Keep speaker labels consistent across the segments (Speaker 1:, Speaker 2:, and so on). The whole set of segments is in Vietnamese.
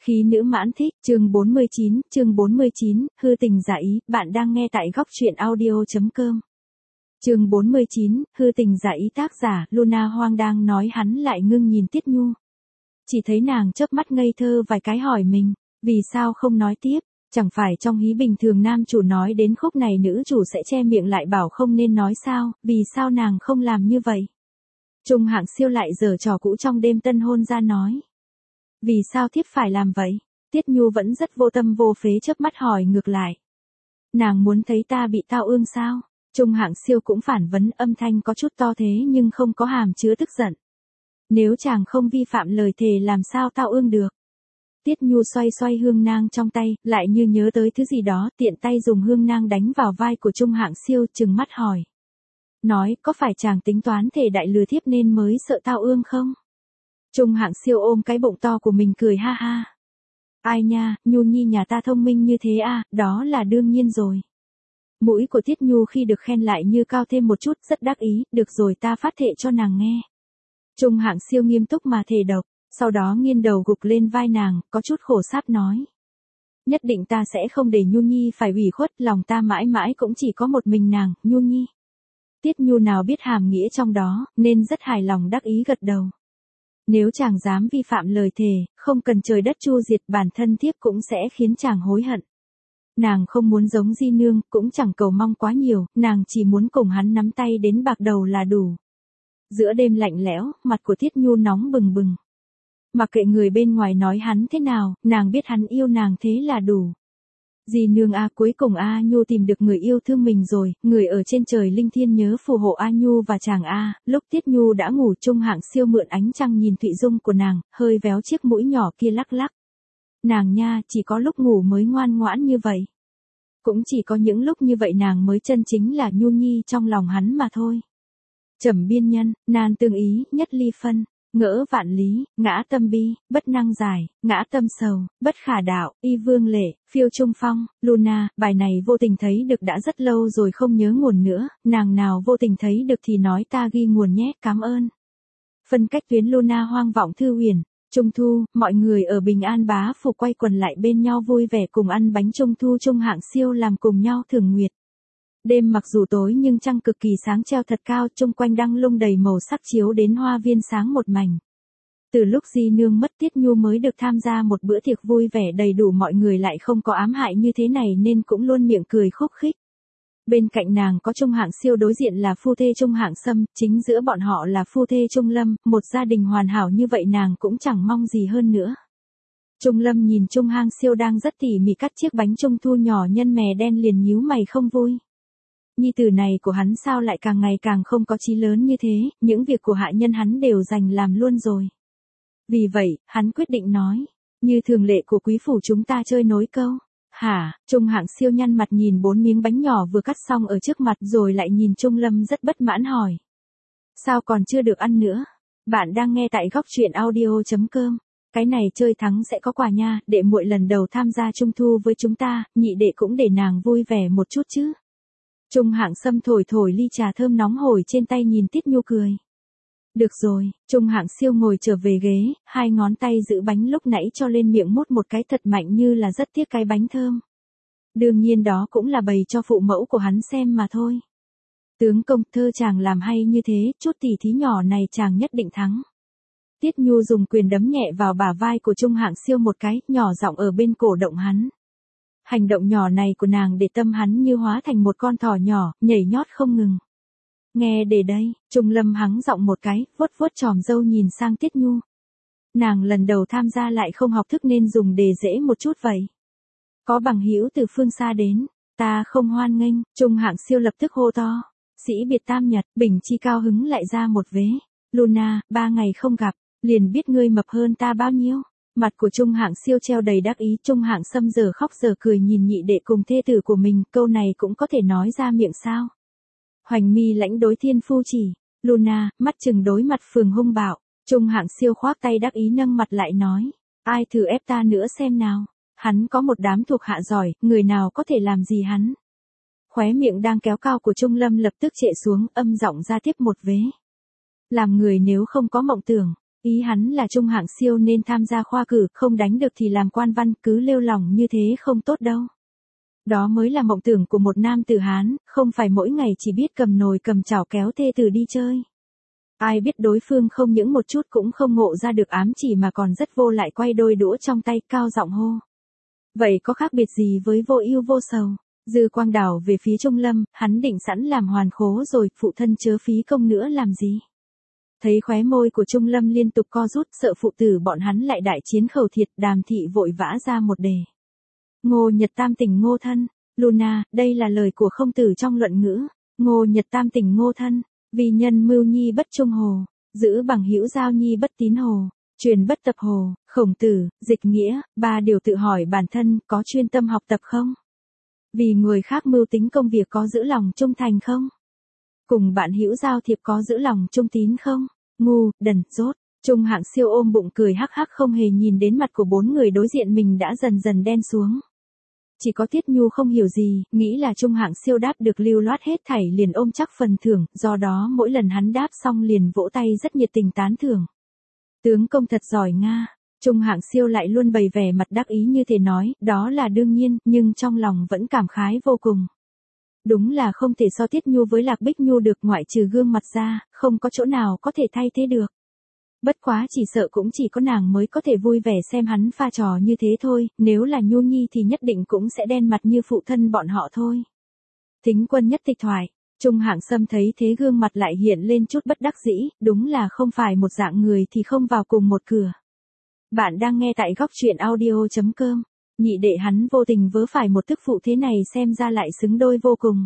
Speaker 1: Khí nữ mãn thích, chương 49, hư tình giả ý, bạn đang nghe tại góc truyện audio.com. Chương 49, hư tình giả ý, tác giả, Luna Hoang. Đang nói hắn lại ngưng nhìn Tiết Nhu. Chỉ thấy nàng chớp mắt ngây thơ vài cái hỏi mình, vì sao không nói tiếp, chẳng phải trong hí bình thường nam chủ nói đến khúc này nữ chủ sẽ che miệng lại bảo không nên nói sao, vì sao nàng không làm như vậy? Trung Hạng Siêu lại giở trò cũ trong đêm tân hôn ra nói. Vì sao thiếp phải làm vậy? Tiết Nhu vẫn rất vô tâm vô phế chớp mắt hỏi ngược lại. Nàng muốn thấy ta bị tao ương sao? Trung Hạng Siêu cũng phản vấn, âm thanh có chút to thế nhưng không có hàm chứa tức giận. Nếu chàng không vi phạm lời thề làm sao tao ương được? Tiết Nhu xoay xoay hương nang trong tay, lại như nhớ tới thứ gì đó, tiện tay dùng hương nang đánh vào vai của Trung Hạng Siêu, trừng mắt hỏi. Nói, có phải chàng tính toán thề đại lừa thiếp nên mới sợ tao ương không? Trung Hạng Siêu ôm cái bụng to của mình cười ha ha. Ai nha, Nhu Nhi nhà ta thông minh như thế à, đó là đương nhiên rồi. Mũi của Tiết Nhu khi được khen lại như cao thêm một chút, rất đắc ý, được rồi ta phát thệ cho nàng nghe. Trung Hạng Siêu nghiêm túc mà thề độc, sau đó nghiêng đầu gục lên vai nàng, có chút khổ sáp nói. Nhất định ta sẽ không để Nhu Nhi phải ủy khuất, lòng ta mãi mãi cũng chỉ có một mình nàng, Nhu Nhi. Tiết Nhu nào biết hàm nghĩa trong đó, nên rất hài lòng đắc ý gật đầu. Nếu chàng dám vi phạm lời thề, không cần trời đất chu diệt, bản thân thiếp cũng sẽ khiến chàng hối hận. Nàng không muốn giống Di Nương, cũng chẳng cầu mong quá nhiều, nàng chỉ muốn cùng hắn nắm tay đến bạc đầu là đủ. Giữa đêm lạnh lẽo, mặt của Tiết Nhu nóng bừng bừng. Mặc kệ người bên ngoài nói hắn thế nào, nàng biết hắn yêu nàng thế là đủ. Di Nương a, cuối cùng A Nhu tìm được người yêu thương mình rồi, người ở trên trời linh thiêng nhớ phù hộ A Nhu và chàng A. Lúc Tiết Nhu đã ngủ, Trung Hạng Siêu mượn ánh trăng nhìn thụy dung của nàng, hơi véo chiếc mũi nhỏ kia lắc lắc. Nàng nha, chỉ có lúc ngủ mới ngoan ngoãn như vậy. Cũng chỉ có những lúc như vậy nàng mới chân chính là Nhu Nhi trong lòng hắn mà thôi. Trầm biên nhân, nan tương ý, nhất ly phân. Ngỡ vạn lý, ngã tâm bi, bất năng giải, ngã tâm sầu, bất khả đạo, y vương lệ, phiêu trung phong, Luna, bài này vô tình thấy được đã rất lâu rồi không nhớ nguồn nữa, nàng nào vô tình thấy được thì nói ta ghi nguồn nhé, cảm ơn. Phân cách tuyến Luna Hoang vọng thư huyền, Trung thu, mọi người ở Bình An Bá Phủ quay quần lại bên nhau vui vẻ cùng ăn bánh Trung thu. Trung Hạng Siêu làm cùng nhau thưởng nguyệt. Đêm mặc dù tối nhưng trăng cực kỳ sáng treo thật cao, chung quanh đăng lung đầy màu sắc chiếu đến hoa viên sáng một mảnh. Từ lúc Di Nương mất, Tiết Nhu mới được tham gia một bữa tiệc vui vẻ đầy đủ, mọi người lại không có ám hại như thế này nên cũng luôn miệng cười khúc khích. Bên cạnh nàng có Trung Hạng Siêu, đối diện là phu thê Trung Hạng Sâm, chính giữa bọn họ là phu thê Trung Lâm, một gia đình hoàn hảo như vậy nàng cũng chẳng mong gì hơn nữa. Trung Lâm nhìn Trung Hạng Siêu đang rất tỉ mỉ cắt chiếc bánh trung thu nhỏ nhân mè đen liền nhíu mày không vui. Nhi tử này của hắn sao lại càng ngày càng không có chí lớn như thế, những việc của hạ nhân hắn đều dành làm luôn rồi. Vì vậy, hắn quyết định nói, như thường lệ của quý phủ chúng ta chơi nối câu. Hả? Trung Hạng Siêu nhăn mặt nhìn 4 miếng bánh nhỏ vừa cắt xong ở trước mặt rồi lại nhìn Trung Lâm rất bất mãn hỏi. Sao còn chưa được ăn nữa? Bạn đang nghe tại góc truyện audio.com. Cái này chơi thắng sẽ có quà nha, đệ muội lần đầu tham gia trung thu với chúng ta, nhị đệ cũng để nàng vui vẻ một chút chứ. Trung Hạng Sâm thổi thổi ly trà thơm nóng hổi trên tay nhìn Tiết Nhu cười. Được rồi, Trung Hạng Siêu ngồi trở về ghế, hai ngón tay giữ bánh lúc nãy cho lên miệng mút một cái thật mạnh như là rất tiếc cái bánh thơm. Đương nhiên đó cũng là bày cho phụ mẫu của hắn xem mà thôi. Tướng công, thơ chàng làm hay như thế, chút tỉ thí nhỏ này chàng nhất định thắng. Tiết Nhu dùng quyền đấm nhẹ vào bả vai của Trung Hạng Siêu một cái, nhỏ giọng ở bên cổ động hắn. Hành động nhỏ này của nàng để tâm hắn như hóa thành một con thỏ nhỏ, nhảy nhót không ngừng. Nghe để đây, Trung Lâm hắng giọng một cái, vuốt vuốt chòm râu nhìn sang Tiết Nhu. Nàng lần đầu tham gia lại không học thức nên dùng đề dễ một chút vậy. Có bằng hữu từ phương xa đến, ta không hoan nghênh. Trung Hạng Siêu lập tức hô to. Sĩ biệt tam nhật, Bình Chi cao hứng lại ra một vế. Luna, 3 ngày không gặp, liền biết ngươi mập hơn ta bao nhiêu. Mặt của Trung Hạng Siêu treo đầy đắc ý, Trung Hạng Sâm giờ khóc giờ cười nhìn nhị đệ cùng thê tử của mình, câu này cũng có thể nói ra miệng sao. Hoành mi lãnh đối thiên phu chỉ, Luna, mắt chừng đối mặt phường hung bạo, Trung Hạng Siêu khoác tay đắc ý nâng mặt lại nói, ai thử ép ta nữa xem nào, hắn có một đám thuộc hạ giỏi, người nào có thể làm gì hắn. Khóe miệng đang kéo cao của Trung Lâm lập tức trệ xuống, âm giọng ra tiếp một vế. Làm người nếu không có mộng tưởng, Ý hắn là Trung Hạng Siêu nên tham gia khoa cử, không đánh được thì làm quan văn, cứ lêu lỏng như thế không tốt đâu. Đó mới là mộng tưởng của một nam tử Hán, không phải mỗi ngày chỉ biết cầm nồi cầm chảo kéo thê tử đi chơi. Ai biết đối phương không những một chút cũng không ngộ ra được ám chỉ mà còn rất vô lại quay đôi đũa trong tay cao giọng hô. Vậy có khác biệt gì với vô ưu vô sầu? Dư quang đảo về phía Trung Lâm, hắn định sẵn làm hoàn khố rồi, phụ thân chớ phí công nữa làm gì. Thấy khóe môi của Trung Lâm liên tục co rút, sợ phụ tử bọn hắn lại đại chiến khẩu thiệt, Đàm thị vội vã ra một đề. Ngô Nhật Tam tỉnh Ngô thân, Luna, đây là lời của Khổng Tử trong Luận Ngữ. Ngô Nhật Tam tỉnh Ngô thân, vì nhân mưu nhi bất trung hồ, giữ bằng hữu giao nhi bất tín hồ, truyền bất tập hồ. Khổng Tử, dịch nghĩa, ba điều tự hỏi bản thân, có chuyên tâm học tập không? Vì người khác mưu tính công việc có giữ lòng trung thành không? Cùng bạn hữu giao thiệp có giữ lòng trung tín không? Ngu, đần, dốt. Trung Hạng Siêu ôm bụng cười hắc hắc không hề nhìn đến mặt của bốn người đối diện mình đã dần dần đen xuống. Chỉ có Tiết Nhu không hiểu gì, nghĩ là Trung Hạng Siêu đáp được lưu loát hết thảy liền ôm chắc phần thưởng, do đó mỗi lần hắn đáp xong liền vỗ tay rất nhiệt tình tán thưởng. Tướng công thật giỏi Nga. Trung Hạng Siêu lại luôn bày vẻ mặt đắc ý như thể nói, đó là đương nhiên, nhưng trong lòng vẫn cảm khái vô cùng. Đúng là không thể so Tiết Nhu với Lạc Bích Nhu được, ngoại trừ gương mặt ra, không có chỗ nào có thể thay thế được. Bất quá chỉ sợ cũng chỉ có nàng mới có thể vui vẻ xem hắn pha trò như thế thôi, nếu là Nhu Nhi thì nhất định cũng sẽ đen mặt như phụ thân bọn họ thôi. Thính Quân nhất tịch thoại, Trung Hạng Sâm thấy thế gương mặt lại hiện lên chút bất đắc dĩ, đúng là không phải một dạng người thì không vào cùng một cửa. Bạn đang nghe tại góc truyện audio.com. Nhị đệ hắn vô tình vớ phải một tức phụ thế này xem ra lại xứng đôi vô cùng.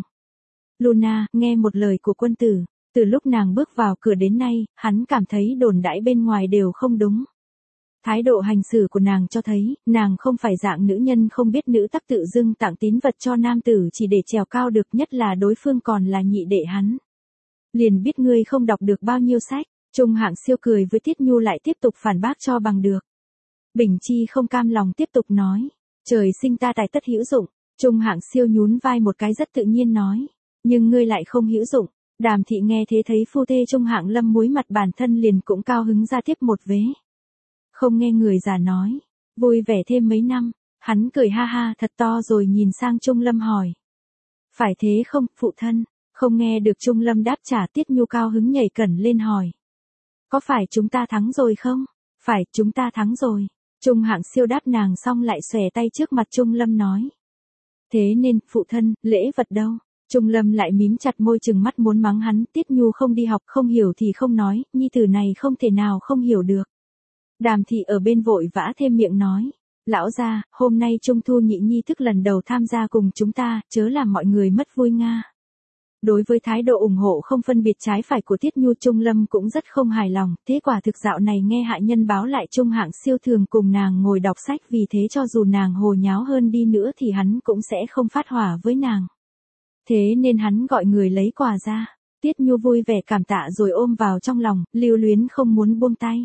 Speaker 1: Luna, nghe một lời của quân tử, từ lúc nàng bước vào cửa đến nay, hắn cảm thấy đồn đãi bên ngoài đều không đúng. Thái độ hành xử của nàng cho thấy, nàng không phải dạng nữ nhân không biết nữ tắc tự dưng tặng tín vật cho nam tử chỉ để trèo cao được, nhất là đối phương còn là nhị đệ hắn. Liền biết ngươi không đọc được bao nhiêu sách. Trung Hạng Siêu cười với Tiết Nhu lại tiếp tục phản bác cho bằng được. Bình Chi không cam lòng tiếp tục nói. Trời sinh ta tài tất hữu dụng. Trung Hạng Siêu nhún vai một cái rất tự nhiên nói. Nhưng ngươi lại không hữu dụng. Đàm thị nghe thế thấy phu thê Trung Hạng Lâm muối mặt bản thân liền cũng cao hứng ra tiếp một vế. Không nghe người già nói. Vui vẻ thêm mấy năm. Hắn cười ha ha thật to rồi nhìn sang Trung Lâm hỏi. Phải thế không, phụ thân? Không nghe được Trung Lâm đáp trả, Tiết Nhu cao hứng nhảy cẩn lên hỏi. Có phải chúng ta thắng rồi không? Phải, chúng ta thắng rồi. Trung Hạng Siêu đáp nàng xong lại xòe tay trước mặt Trung Lâm nói. Thế nên, phụ thân, lễ vật đâu? Trung Lâm lại mím chặt môi trừng mắt muốn mắng hắn, Tiết Nhu không đi học không hiểu thì không nói, nhi tử này không thể nào không hiểu được. Đàm thị ở bên vội vã thêm miệng nói. Lão gia, hôm nay Trung Thu nhị nhi thức lần đầu tham gia cùng chúng ta, chớ làm mọi người mất vui Nga. Đối với thái độ ủng hộ không phân biệt trái phải của Tiết Nhu, Trung Lâm cũng rất không hài lòng, thế quả thực dạo này nghe hạ nhân báo lại Trung Hạng Siêu thường cùng nàng ngồi đọc sách, vì thế cho dù nàng hồ nháo hơn đi nữa thì hắn cũng sẽ không phát hỏa với nàng. Thế nên hắn gọi người lấy quà ra. Tiết Nhu vui vẻ cảm tạ rồi ôm vào trong lòng, lưu luyến không muốn buông tay.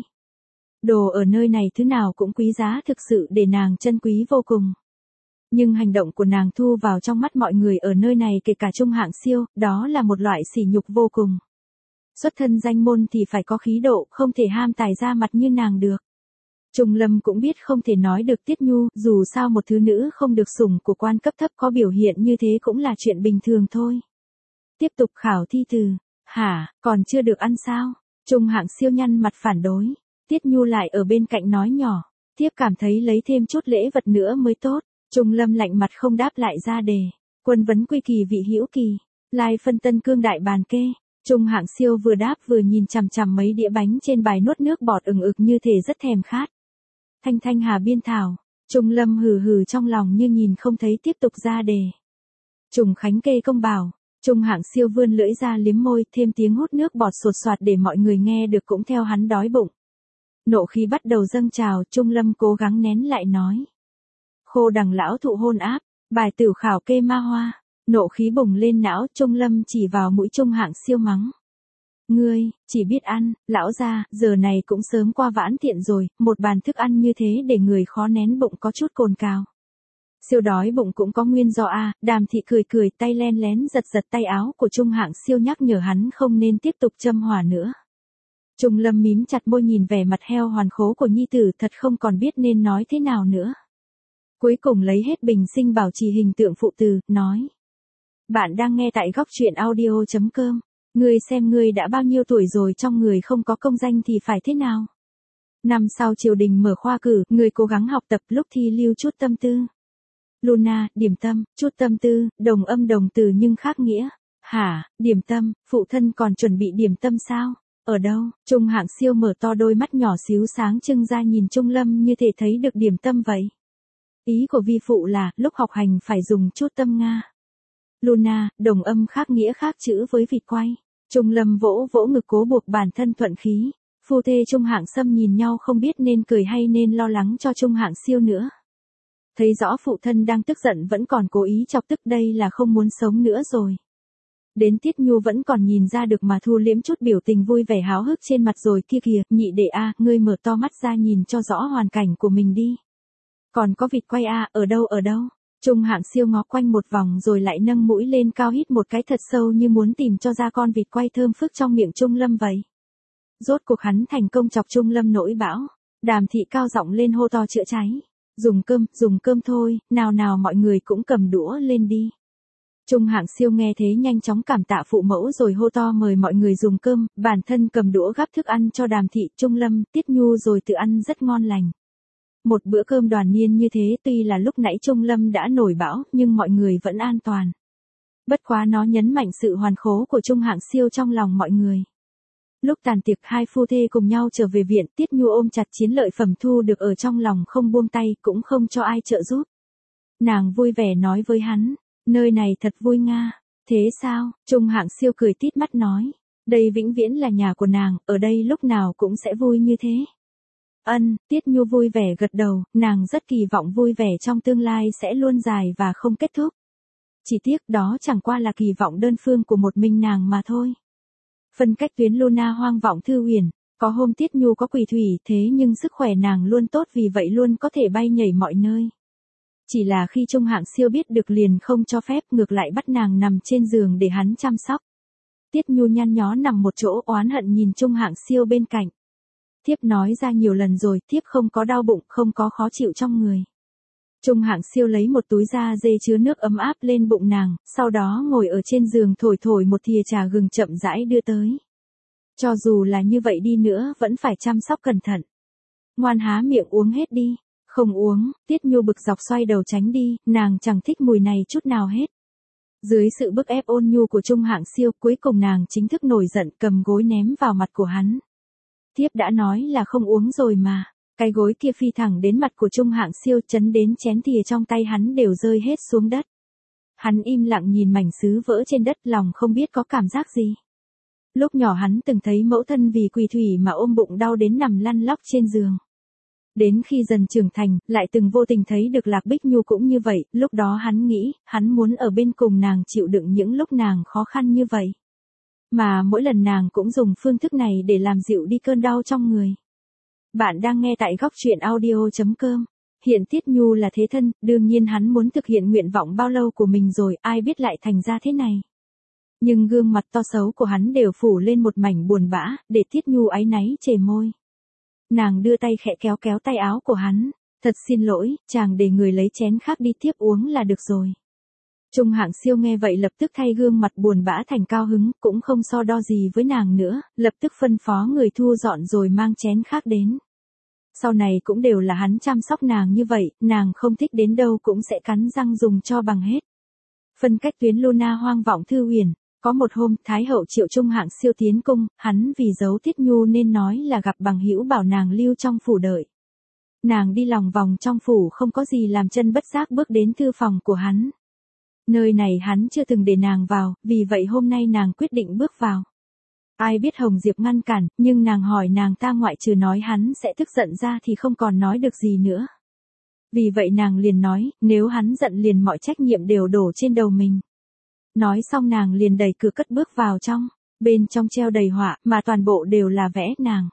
Speaker 1: Đồ ở nơi này thứ nào cũng quý giá thực sự để nàng trân quý vô cùng. Nhưng hành động của nàng thu vào trong mắt mọi người ở nơi này kể cả Trung Hạng Siêu, đó là một loại sỉ nhục vô cùng. Xuất thân danh môn thì phải có khí độ, không thể ham tài ra mặt như nàng được. Trung Lâm cũng biết không thể nói được Tiết Nhu, dù sao một thứ nữ không được sủng của quan cấp thấp có biểu hiện như thế cũng là chuyện bình thường thôi. Tiếp tục khảo thi từ. Hả, còn chưa được ăn sao? Trung Hạng Siêu nhăn mặt phản đối. Tiết Nhu lại ở bên cạnh nói nhỏ. Thiếp cảm thấy lấy thêm chút lễ vật nữa mới tốt. Trung Lâm lạnh mặt không đáp lại ra đề. Quân vấn quy kỳ vị hữu kỳ. Lai phân tân cương đại bàn kê. Trung Hạng Siêu vừa đáp vừa nhìn chằm chằm mấy đĩa bánh trên bài nuốt nước bọt ừng ực như thể rất thèm khát. Thanh thanh hà biên thảo. Trung Lâm hừ hừ trong lòng như nhìn không thấy tiếp tục ra đề. Trùng khánh kê công bảo. Trung Hạng Siêu vươn lưỡi ra liếm môi, thêm tiếng hút nước bọt sột soạt để mọi người nghe được cũng theo hắn đói bụng. Nộ khí bắt đầu dâng trào, Trung Lâm cố gắng nén lại nói. Khô đằng lão thụ hôn áp, bài tử khảo kê ma hoa. Nộ khí bùng lên não, Trung Lâm chỉ vào mũi Trung Hạng Siêu mắng. Ngươi, chỉ biết ăn, lão gia, giờ này cũng sớm qua vãn tiện rồi, một bàn thức ăn như thế để người khó nén bụng có chút cồn cào. Siêu đói bụng cũng có nguyên do a. Đàm thị cười cười tay len lén giật giật tay áo của Trung Hạng Siêu nhắc nhở hắn không nên tiếp tục châm hỏa nữa. Trung Lâm mím chặt môi nhìn vẻ mặt heo hoàn khố của nhi tử, thật không còn biết nên nói thế nào nữa. Cuối cùng lấy hết bình sinh bảo trì hình tượng phụ tử, nói. Bạn đang nghe tại góc truyện audio.com. Ngươi xem ngươi đã bao nhiêu tuổi rồi, trong người không có công danh thì phải thế nào? Năm sau triều đình mở khoa cử, ngươi cố gắng học tập, lúc thi lưu chút tâm tư. Luna, điểm tâm, chút tâm tư, đồng âm đồng từ nhưng khác nghĩa. Hả, điểm tâm, phụ thân còn chuẩn bị điểm tâm sao? Ở đâu? Trung Hạng Siêu mở to đôi mắt nhỏ xíu sáng trưng ra nhìn Trung Lâm như thể thấy được điểm tâm vậy. Ý của vi phụ là, lúc học hành phải dùng chút tâm Nga. Luna, đồng âm khác nghĩa khác chữ với vịt quay. Trung Lâm vỗ vỗ ngực cố buộc bản thân thuận khí. Phu thê Trung Hạng Sâm nhìn nhau không biết nên cười hay nên lo lắng cho Trung Hạng Siêu nữa. Thấy rõ phụ thân đang tức giận vẫn còn cố ý chọc tức, đây là không muốn sống nữa rồi. Đến Tiết Nhu vẫn còn nhìn ra được mà thu liễm chút biểu tình vui vẻ háo hức trên mặt rồi. Kia kìa, nhị đệ a, ngươi mở to mắt ra nhìn cho rõ hoàn cảnh của mình đi. Còn có vịt quay a, ở đâu ở đâu? Trung Hạng Siêu ngó quanh một vòng rồi lại nâng mũi lên cao hít một cái thật sâu như muốn tìm cho ra con vịt quay thơm phức trong miệng Trung Lâm vậy. Rốt cuộc hắn thành công chọc Trung Lâm nổi bão. Đàm Thị cao giọng lên hô to chữa cháy. Dùng cơm thôi, nào nào mọi người cũng cầm đũa lên đi. Trung Hạng Siêu nghe thế nhanh chóng cảm tạ phụ mẫu rồi hô to mời mọi người dùng cơm, bản thân cầm đũa gắp thức ăn cho Đàm Thị, Trung Lâm, Tiết Nhu rồi tự ăn rất ngon lành. Một bữa cơm đoàn niên như thế tuy là lúc nãy Trung Lâm đã nổi bão nhưng mọi người vẫn an toàn. Bất quá nó nhấn mạnh sự hoàn khố của Trung Hạng Siêu trong lòng mọi người. Lúc tàn tiệc hai phu thê cùng nhau trở về viện, Tiết Nhu ôm chặt chiến lợi phẩm thu được ở trong lòng không buông tay cũng không cho ai trợ giúp. Nàng vui vẻ nói với hắn, nơi này thật vui Nga. Thế sao? Trung Hạng Siêu cười tít mắt nói, đây vĩnh viễn là nhà của nàng, ở đây lúc nào cũng sẽ vui như thế. Tiết Nhu vui vẻ gật đầu, nàng rất kỳ vọng vui vẻ trong tương lai sẽ luôn dài và không kết thúc. Chỉ tiếc đó chẳng qua là kỳ vọng đơn phương của một mình nàng mà thôi. Phân cách tuyến Luna Hoang Vọng Thư Huyền, có hôm Tiết Nhu có quỷ thủy thế nhưng sức khỏe nàng luôn tốt vì vậy luôn có thể bay nhảy mọi nơi. Chỉ là khi Trung Hạng Siêu biết được liền không cho phép, ngược lại bắt nàng nằm trên giường để hắn chăm sóc. Tiết Nhu nhăn nhó nằm một chỗ oán hận nhìn Trung Hạng Siêu bên cạnh. Thiếp nói ra nhiều lần rồi, thiếp không có đau bụng, không có khó chịu trong người. Trung Hạng Siêu lấy một túi da dê chứa nước ấm áp lên bụng nàng, sau đó ngồi ở trên giường thổi thổi một thìa trà gừng chậm rãi đưa tới. Cho dù là như vậy đi nữa vẫn phải chăm sóc cẩn thận. Ngoan há miệng uống hết đi. Không uống, Tiết Nhu bực dọc xoay đầu tránh đi, nàng chẳng thích mùi này chút nào hết. Dưới sự bức ép ôn nhu của Trung Hạng Siêu, cuối cùng nàng chính thức nổi giận cầm gối ném vào mặt của hắn. Thiếp đã nói là không uống rồi mà. Cái gối kia phi thẳng đến mặt của Trung Hạng Siêu, chấn đến chén thìa trong tay hắn đều rơi hết xuống đất. Hắn im lặng nhìn mảnh sứ vỡ trên đất, lòng không biết có cảm giác gì. Lúc nhỏ hắn từng thấy mẫu thân vì quỳ thủy mà ôm bụng đau đến nằm lăn lóc trên giường. Đến khi dần trưởng thành, lại từng vô tình thấy được Lạc Bích Nhu cũng như vậy, lúc đó hắn nghĩ, hắn muốn ở bên cùng nàng chịu đựng những lúc nàng khó khăn như vậy. Mà mỗi lần nàng cũng dùng phương thức này để làm dịu đi cơn đau trong người. Bạn đang nghe tại góc truyện audio.com. Hiện Tiết Nhu là thế thân, đương nhiên hắn muốn thực hiện nguyện vọng bao lâu của mình rồi, ai biết lại thành ra thế này. Nhưng gương mặt to xấu của hắn đều phủ lên một mảnh buồn bã, để Tiết Nhu áy náy chề môi. Nàng đưa tay khẽ kéo kéo tay áo của hắn, thật xin lỗi, chàng để người lấy chén khác đi tiếp uống là được rồi. Trung Hạng Siêu nghe vậy lập tức thay gương mặt buồn bã thành cao hứng, cũng không so đo gì với nàng nữa, lập tức phân phó người thu dọn rồi mang chén khác đến. Sau này cũng đều là hắn chăm sóc nàng như vậy, nàng không thích đến đâu cũng sẽ cắn răng dùng cho bằng hết. Phân cách tuyến Luna Hoang Vọng Thư Huyền, có một hôm Thái hậu triệu Trung Hạng Siêu tiến cung, hắn vì giấu Tiết Nhu nên nói là gặp bằng hữu bảo nàng lưu trong phủ đợi. Nàng đi lòng vòng trong phủ không có gì làm chân bất giác bước đến thư phòng của hắn. Nơi này hắn chưa từng để nàng vào, vì vậy hôm nay nàng quyết định bước vào. Ai biết Hồng Diệp ngăn cản, nhưng nàng hỏi nàng ta ngoại trừ nói hắn sẽ tức giận ra thì không còn nói được gì nữa. Vì vậy nàng liền nói, nếu hắn giận liền mọi trách nhiệm đều đổ trên đầu mình. Nói xong nàng liền đẩy cửa cất bước vào trong, bên trong treo đầy họa, mà toàn bộ đều là vẽ nàng.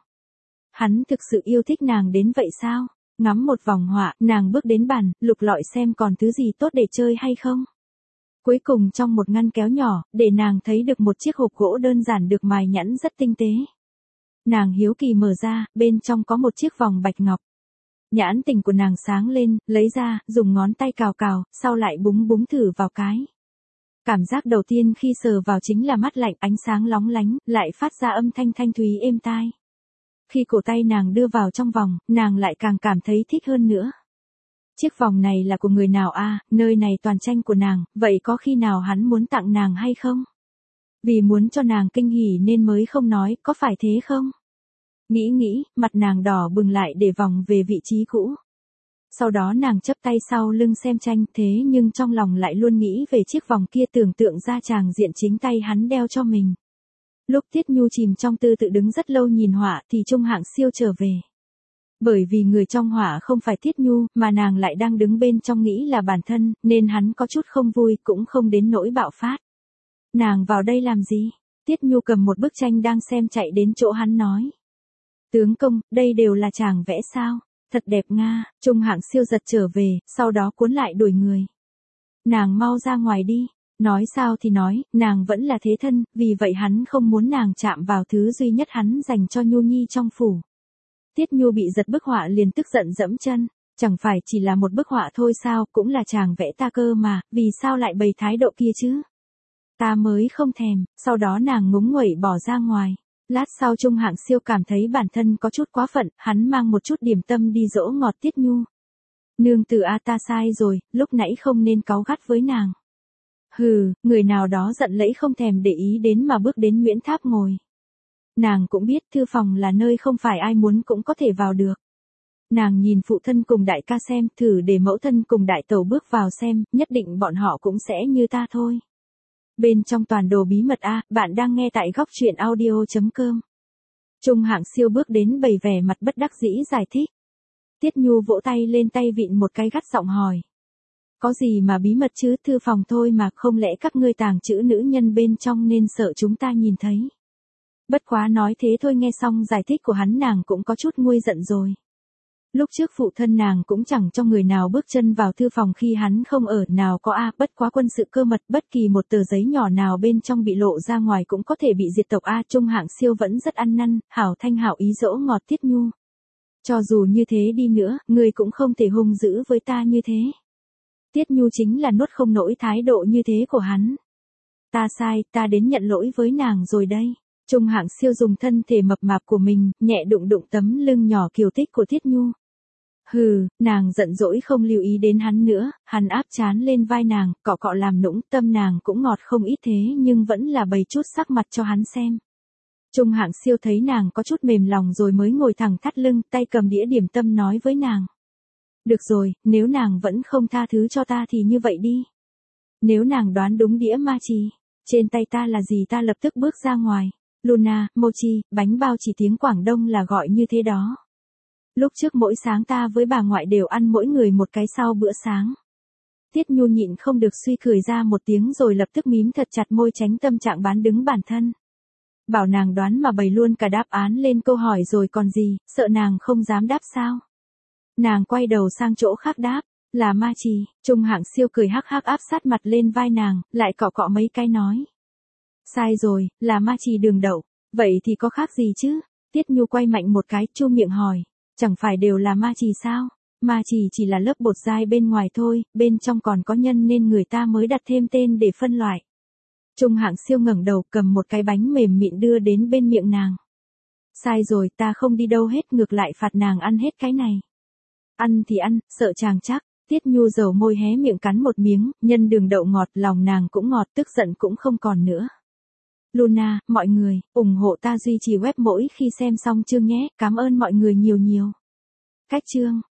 Speaker 1: Hắn thực sự yêu thích nàng đến vậy sao? Ngắm một vòng họa, nàng bước đến bàn, lục lọi xem còn thứ gì tốt để chơi hay không. Cuối cùng trong một ngăn kéo nhỏ, để nàng thấy được một chiếc hộp gỗ đơn giản được mài nhẵn rất tinh tế. Nàng hiếu kỳ mở ra, bên trong có một chiếc vòng bạch ngọc. Nhãn tình của nàng sáng lên, lấy ra, dùng ngón tay cào cào, sau lại búng búng thử vào cái. Cảm giác đầu tiên khi sờ vào chính là mát lạnh, ánh sáng lóng lánh, lại phát ra âm thanh thanh thúy êm tai. Khi cổ tay nàng đưa vào trong vòng, nàng lại càng cảm thấy thích hơn nữa. Chiếc vòng này là của người nào a? Nơi này toàn tranh của nàng, vậy có khi nào hắn muốn tặng nàng hay không? Vì muốn cho nàng kinh hỉ nên mới không nói, có phải thế không? Nghĩ, mặt nàng đỏ bừng lại để vòng về vị trí cũ. Sau đó nàng chắp tay sau lưng xem tranh, thế nhưng trong lòng lại luôn nghĩ về chiếc vòng kia, tưởng tượng ra tràng diện chính tay hắn đeo cho mình. Lúc Tiết Nhu chìm trong tư tự đứng rất lâu nhìn họa thì Trung Hạng Siêu trở về. Bởi vì người trong họa không phải Tiết Nhu, mà nàng lại đang đứng bên trong nghĩ là bản thân, nên hắn có chút không vui, cũng không đến nỗi bạo phát. Nàng vào đây làm gì? Tiết Nhu cầm một bức tranh đang xem chạy đến chỗ hắn nói. Tướng công, đây đều là chàng vẽ sao? Thật đẹp nga. Trung Hạng Siêu giật trở về, sau đó cuốn lại đuổi người. Nàng mau ra ngoài đi. Nói sao thì nói, nàng vẫn là thế thân, vì vậy hắn không muốn nàng chạm vào thứ duy nhất hắn dành cho Nhu Nhi trong phủ. Tiết Nhu bị giật bức họa liền tức giận dẫm chân. Chẳng phải chỉ là một bức họa thôi sao, cũng là chàng vẽ ta cơ mà, vì sao lại bày thái độ kia chứ? Ta mới không thèm. Sau đó nàng ngúng nguẩy bỏ ra ngoài. Lát sau Trung Hạng Siêu cảm thấy bản thân có chút quá phận, hắn mang một chút điểm tâm đi dỗ ngọt Tiết Nhu. Nương tử a, ta sai rồi, lúc nãy không nên cáu gắt với nàng. Hừ, người nào đó giận lẫy không thèm để ý đến mà bước đến Nguyễn Tháp ngồi. Nàng cũng biết thư phòng là nơi không phải ai muốn cũng có thể vào được. Nàng nhìn phụ thân cùng đại ca xem, thử để mẫu thân cùng đại tẩu bước vào xem, nhất định bọn họ cũng sẽ như ta thôi. Bên trong toàn đồ bí mật a, bạn đang nghe tại góc truyện audio.com. Trung Hạng Siêu bước đến bày vẻ mặt bất đắc dĩ giải thích. Tiết Nhu vỗ tay lên tay vịn một cái gắt giọng hỏi. Có gì mà bí mật chứ, thư phòng thôi mà, không lẽ các ngươi tàng trữ nữ nhân bên trong nên sợ chúng ta nhìn thấy. Bất quá nói thế thôi, nghe xong giải thích của hắn nàng cũng có chút nguôi giận rồi. Lúc trước phụ thân nàng cũng chẳng cho người nào bước chân vào thư phòng khi hắn không ở, nào có a, bất quá quân sự cơ mật, bất kỳ một tờ giấy nhỏ nào bên trong bị lộ ra ngoài cũng có thể bị diệt tộc a. Trung Hạng Siêu vẫn rất ăn năn, hảo thanh hảo ý dỗ ngọt Tiết Nhu. Cho dù như thế đi nữa, ngươi cũng không thể hung dữ với ta như thế. Tiết Nhu chính là nuốt không nổi thái độ như thế của hắn. Ta sai, ta đến nhận lỗi với nàng rồi đây. Trung Hạng Siêu dùng thân thể mập mạp của mình, nhẹ đụng đụng tấm lưng nhỏ kiều tích của Tiết Nhu. Hừ, nàng giận dỗi không lưu ý đến hắn nữa, hắn áp trán lên vai nàng, cọ cọ làm nũng, tâm nàng cũng ngọt không ít thế nhưng vẫn là bày chút sắc mặt cho hắn xem. Trung Hạng Siêu thấy nàng có chút mềm lòng rồi mới ngồi thẳng thắt lưng, tay cầm đĩa điểm tâm nói với nàng. Được rồi, nếu nàng vẫn không tha thứ cho ta thì như vậy đi. Nếu nàng đoán đúng đĩa ma trì, trên tay ta là gì ta lập tức bước ra ngoài. Luna, mochi, bánh bao chỉ tiếng Quảng Đông là gọi như thế đó. Lúc trước mỗi sáng ta với bà ngoại đều ăn mỗi người một cái sau bữa sáng. Tiết Nhu nhịn không được suy cười ra một tiếng rồi lập tức mím thật chặt môi tránh tâm trạng bán đứng bản thân. Bảo nàng đoán mà bày luôn cả đáp án lên câu hỏi rồi còn gì, sợ nàng không dám đáp sao. Nàng quay đầu sang chỗ khác đáp, là ma trì. Trung Hạng Siêu cười hắc hắc áp sát mặt lên vai nàng, lại cọ cọ mấy cái nói. Sai rồi, là ma trì đường đậu, vậy thì có khác gì chứ? Tiết Nhu quay mạnh một cái, chu miệng hỏi, chẳng phải đều là ma trì sao? Ma trì chỉ là lớp bột dai bên ngoài thôi, bên trong còn có nhân nên người ta mới đặt thêm tên để phân loại. Trung Hạng Siêu ngẩng đầu cầm một cái bánh mềm mịn đưa đến bên miệng nàng. Sai rồi, ta không đi đâu hết, ngược lại phạt nàng ăn hết cái này. Ăn thì ăn, sợ chàng chắc. Tiết Nhu dầu môi hé miệng cắn một miếng, nhân đường đậu ngọt, lòng nàng cũng ngọt, tức giận cũng không còn nữa. Luna, mọi người, ủng hộ ta duy trì web mỗi khi xem xong chương nhé, cảm ơn mọi người nhiều nhiều. Cách chương.